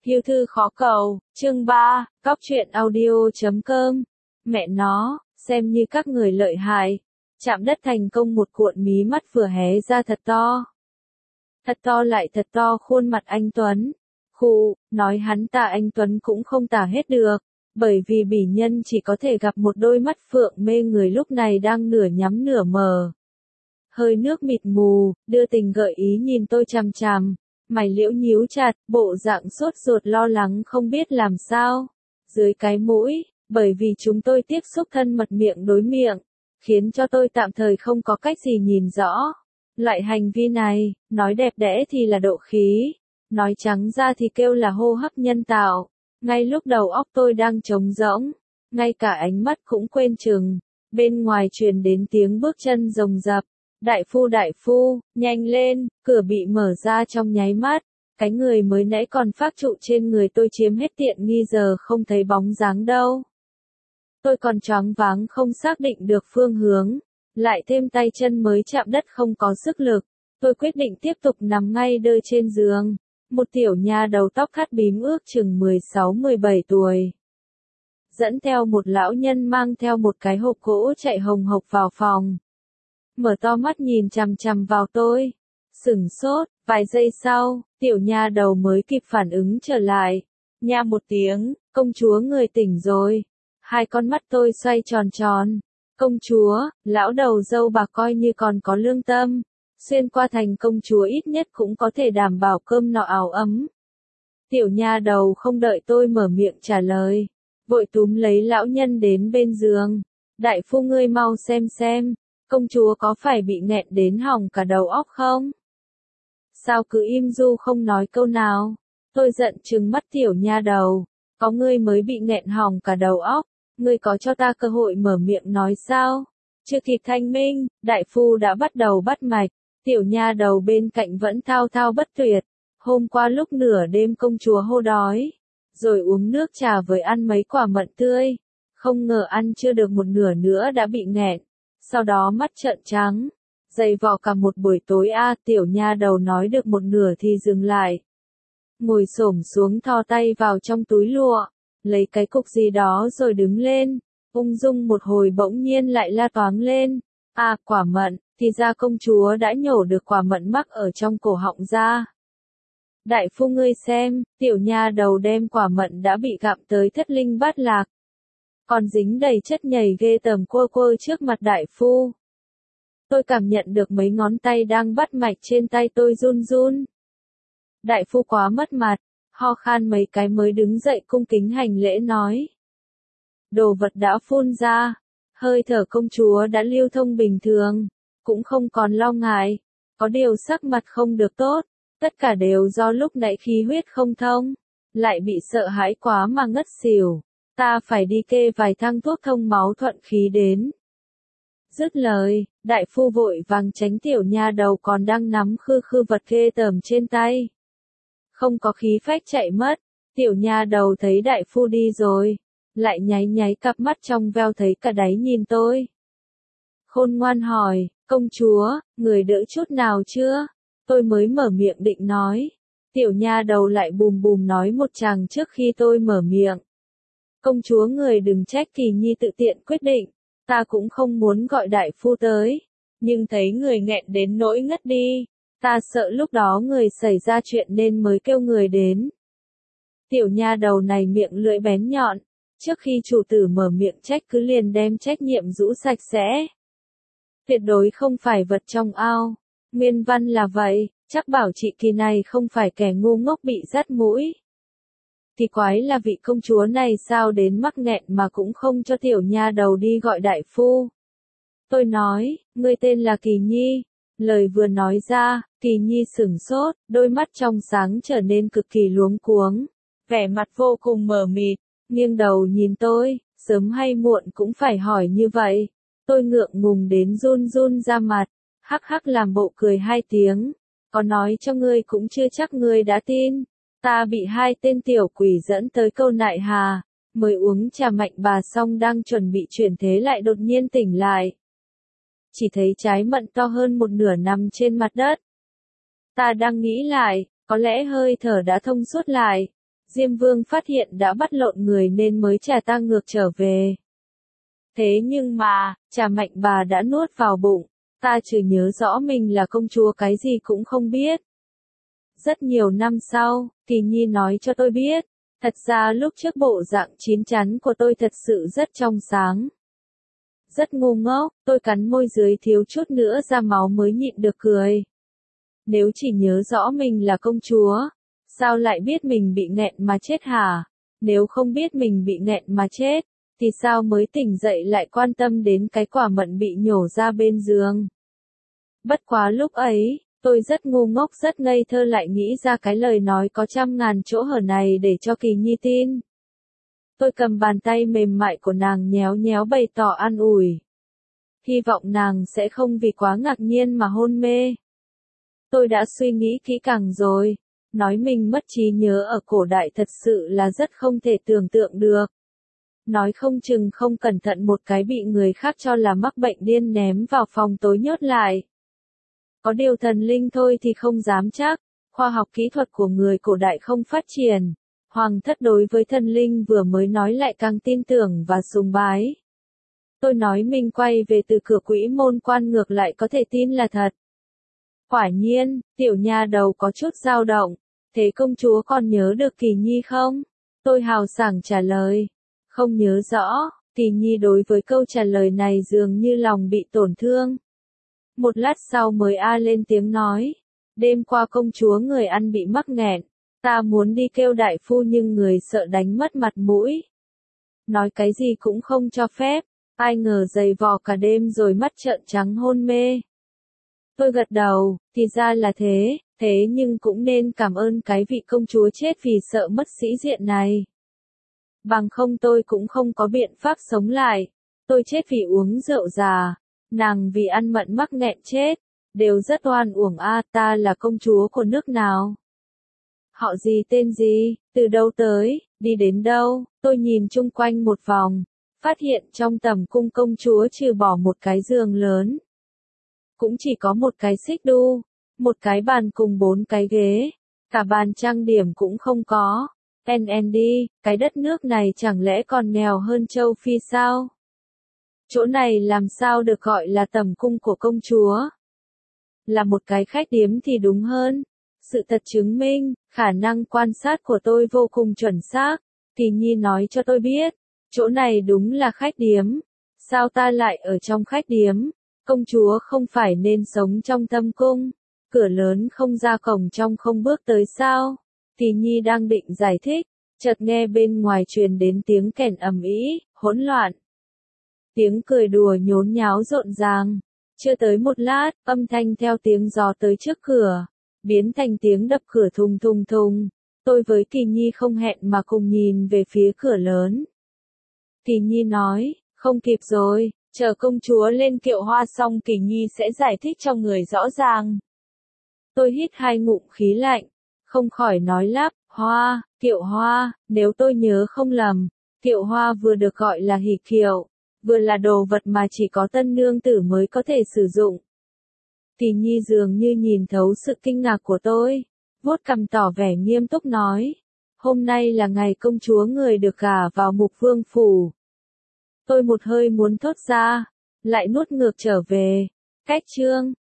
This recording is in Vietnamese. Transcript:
Yêu thư khó cầu, chương 3, cóc truyện audio.com. Mẹ nó, xem như các người lợi hại. Chạm đất thành công, một cuộn mí mắt vừa hé ra thật to. Thật to lại thật to khuôn mặt anh Tuấn. Khụ, nói hắn tả anh Tuấn cũng không tả hết được. Bởi vì bỉ nhân chỉ có thể gặp một đôi mắt phượng mê người lúc này đang nửa nhắm nửa mờ. Hơi nước mịt mù, đưa tình gợi ý nhìn tôi chằm chằm. Mày liễu nhíu chặt, bộ dạng sốt ruột lo lắng không biết làm sao. Dưới cái mũi, bởi vì chúng tôi tiếp xúc thân mật miệng đối miệng, khiến cho tôi tạm thời không có cách gì nhìn rõ. Loại hành vi này, nói đẹp đẽ thì là độ khí, nói trắng ra thì kêu là hô hấp nhân tạo. Ngay lúc đầu óc tôi đang trống rỗng, ngay cả ánh mắt cũng quên chừng. Bên ngoài truyền đến tiếng bước chân rồng rập. Đại phu, nhanh lên, cửa bị mở ra trong nháy mắt. Cái người mới nãy còn phác trụ trên người tôi chiếm hết tiện nghi giờ không thấy bóng dáng đâu. Tôi còn choáng váng không xác định được phương hướng. Lại thêm tay chân mới chạm đất không có sức lực. Tôi quyết định tiếp tục nằm ngay đơ trên giường. Một tiểu nha đầu tóc thắt bím ước chừng 16-17 tuổi. Dẫn theo một lão nhân mang theo một cái hộp gỗ chạy hồng hộc vào phòng. Mở to mắt nhìn chằm chằm vào tôi. Sửng sốt, vài giây sau, tiểu nha đầu mới kịp phản ứng trở lại. Nha một tiếng, công chúa người tỉnh rồi. Hai con mắt tôi xoay tròn tròn. Công chúa, lão đầu dâu bạc coi như còn có lương tâm. Xuyên qua thành công chúa ít nhất cũng có thể đảm bảo cơm nọ áo ấm. Tiểu nha đầu không đợi tôi mở miệng trả lời. Vội túm lấy lão nhân đến bên giường. Đại phu ngươi mau xem. Công chúa có phải bị nghẹn đến hỏng cả đầu óc không? Sao cứ im du không nói câu nào? Tôi giận trừng mắt tiểu nha đầu. Có ngươi mới bị nghẹn hỏng cả đầu óc. Ngươi có cho ta cơ hội mở miệng nói sao? Chưa kịp thanh minh, đại phu đã bắt đầu bắt mạch. Tiểu nha đầu bên cạnh vẫn thao thao bất tuyệt. Hôm qua lúc nửa đêm công chúa hô đói. Rồi uống nước trà với ăn mấy quả mận tươi. Không ngờ ăn chưa được một nửa nữa đã bị nghẹn. Sau đó mắt trợn trắng, dày vò cả một buổi tối tiểu nha đầu nói được một nửa thì dừng lại. Ngồi xổm xuống thò tay vào trong túi lụa, lấy cái cục gì đó rồi đứng lên, ung dung một hồi bỗng nhiên lại la toáng lên. Quả mận, thì ra công chúa đã nhổ được quả mận mắc ở trong cổ họng ra. Đại phu ngươi xem, tiểu nha đầu đem quả mận đã bị gặm tới thất linh bát lạc. Còn dính đầy chất nhầy ghê tởm quơ trước mặt đại phu. Tôi cảm nhận được mấy ngón tay đang bắt mạch trên tay tôi run run. Đại phu quá mất mặt, ho khan mấy cái mới đứng dậy cung kính hành lễ nói. Đồ vật đã phun ra, hơi thở công chúa đã lưu thông bình thường, cũng không còn lo ngại, có điều sắc mặt không được tốt, tất cả đều do lúc nãy khí huyết không thông, lại bị sợ hãi quá mà ngất xỉu. Ta phải đi kê vài thang thuốc thông máu thuận khí đến. Dứt lời, đại phu vội vàng tránh tiểu nha đầu còn đang nắm khư vật ghê tởm trên tay. Không có khí phách chạy mất, tiểu nha đầu thấy đại phu đi rồi, lại nháy cặp mắt trong veo thấy cả đáy nhìn tôi. Khôn ngoan hỏi, công chúa, người đỡ chút nào chưa? Tôi mới mở miệng định nói. Tiểu nha đầu lại bùm nói một tràng trước khi tôi mở miệng. Công chúa người đừng trách Kỳ Nhi tự tiện quyết định, ta cũng không muốn gọi đại phu tới, nhưng thấy người nghẹn đến nỗi ngất đi, ta sợ lúc đó người xảy ra chuyện nên mới kêu người đến. Tiểu nha đầu này miệng lưỡi bén nhọn, trước khi chủ tử mở miệng trách cứ liền đem trách nhiệm rũ sạch sẽ. Tuyệt đối không phải vật trong ao, nguyên văn là vậy, chắc bảo chị Kỳ này không phải kẻ ngu ngốc bị dắt mũi. Thì quái là vị công chúa này sao đến mắc nghẹn mà cũng không cho tiểu nha đầu đi gọi đại phu. Tôi nói, ngươi tên là Kỳ Nhi. Lời vừa nói ra, Kỳ Nhi sửng sốt, đôi mắt trong sáng trở nên cực kỳ luống cuống. Vẻ mặt vô cùng mờ mịt, nghiêng đầu nhìn tôi, sớm hay muộn cũng phải hỏi như vậy. Tôi ngượng ngùng đến run ra mặt, hắc làm bộ cười hai tiếng. Có nói cho ngươi cũng chưa chắc ngươi đã tin. Ta bị hai tên tiểu quỷ dẫn tới câu nại hà, mới uống trà mạnh bà xong đang chuẩn bị chuyển thế lại đột nhiên tỉnh lại. Chỉ thấy trái mận to hơn một nửa nằm trên mặt đất. Ta đang nghĩ lại, có lẽ hơi thở đã thông suốt lại. Diêm Vương phát hiện đã bắt lộn người nên mới trả ta ngược trở về. Thế nhưng mà, trà Mạnh bà đã nuốt vào bụng, ta chỉ nhớ rõ mình là công chúa cái gì cũng không biết. Rất nhiều năm sau, Kỳ Nhi nói cho tôi biết, thật ra lúc trước bộ dạng chín chắn của tôi thật sự rất trong sáng. Rất ngu ngốc, tôi cắn môi dưới thiếu chút nữa ra máu mới nhịn được cười. Nếu chỉ nhớ rõ mình là công chúa, sao lại biết mình bị nghẹn mà chết hả? Nếu không biết mình bị nghẹn mà chết, thì sao mới tỉnh dậy lại quan tâm đến cái quả mận bị nhổ ra bên giường? Bất quá lúc ấy, tôi rất ngu ngốc rất ngây thơ lại nghĩ ra cái lời nói có trăm ngàn chỗ hở này để cho Kỳ Nhi tin. Tôi cầm bàn tay mềm mại của nàng nhéo nhéo bày tỏ an ủi. Hy vọng nàng sẽ không vì quá ngạc nhiên mà hôn mê. Tôi đã suy nghĩ kỹ càng rồi, nói mình mất trí nhớ ở cổ đại thật sự là rất không thể tưởng tượng được. Nói không chừng không cẩn thận một cái bị người khác cho là mắc bệnh điên ném vào phòng tối nhốt lại. Có điều thần linh thôi thì không dám chắc, khoa học kỹ thuật của người cổ đại không phát triển. Hoàng thất đối với thần linh vừa mới nói lại càng tin tưởng và sùng bái. Tôi nói mình quay về từ cửa Quỹ Môn Quan ngược lại có thể tin là thật. Quả nhiên, tiểu nha đầu có chút dao động. Thế công chúa còn nhớ được Kỳ Nhi không? Tôi hào sảng trả lời. Không nhớ rõ, Kỳ Nhi đối với câu trả lời này dường như lòng bị tổn thương. Một lát sau mới lên tiếng nói. Đêm qua công chúa người ăn bị mắc nghẹn. Ta muốn đi kêu đại phu nhưng người sợ đánh mất mặt mũi. Nói cái gì cũng không cho phép. Ai ngờ giày vò cả đêm rồi mắt trợn trắng hôn mê. Tôi gật đầu, thì ra là thế, thế nhưng cũng nên cảm ơn cái vị công chúa chết vì sợ mất sĩ diện này. Bằng không tôi cũng không có biện pháp sống lại. Tôi chết vì uống rượu già, nàng vì ăn mận mắc nghẹn chết, đều rất oan uổng ta là công chúa của nước nào? Họ gì tên gì, từ đâu tới, đi đến đâu? Tôi nhìn chung quanh một vòng, phát hiện trong tầm cung công chúa trừ bỏ một cái giường lớn. Cũng chỉ có một cái xích đu, một cái bàn cùng 4 cái ghế, cả bàn trang điểm cũng không có. NND, cái đất nước này chẳng lẽ còn nghèo hơn châu Phi sao? Chỗ này làm sao được gọi là tầm cung của công chúa? Là một cái khách điếm thì đúng hơn. Sự thật chứng minh, khả năng quan sát của tôi vô cùng chuẩn xác. Kỳ Nhi nói cho tôi biết, chỗ này đúng là khách điếm. Sao ta lại ở trong khách điếm? Công chúa không phải nên sống trong thâm cung, cửa lớn không ra cổng trong không bước tới sao? Kỳ Nhi đang định giải thích, chợt nghe bên ngoài truyền đến tiếng kèn ầm ĩ, hỗn loạn. Tiếng cười đùa nhốn nháo rộn ràng. Chưa tới một lát, âm thanh theo tiếng gió tới trước cửa, biến thành tiếng đập cửa thùng thùng thùng. Tôi với Kỳ Nhi không hẹn mà cùng nhìn về phía cửa lớn. Kỳ Nhi nói, không kịp rồi, chờ công chúa lên kiệu hoa xong Kỳ Nhi sẽ giải thích cho người rõ ràng. Tôi hít 2 ngụm khí lạnh, không khỏi nói lắp, kiệu hoa, nếu tôi nhớ không lầm, kiệu hoa vừa được gọi là hỷ kiệu, vừa là đồ vật mà chỉ có tân nương tử mới có thể sử dụng. Kỳ Nhi dường như nhìn thấu sự kinh ngạc của tôi, vuốt cằm tỏ vẻ nghiêm túc nói, hôm nay là ngày công chúa người được gả vào Mục Vương phủ. Tôi một hơi muốn thốt ra, lại nuốt ngược trở về. Cách chương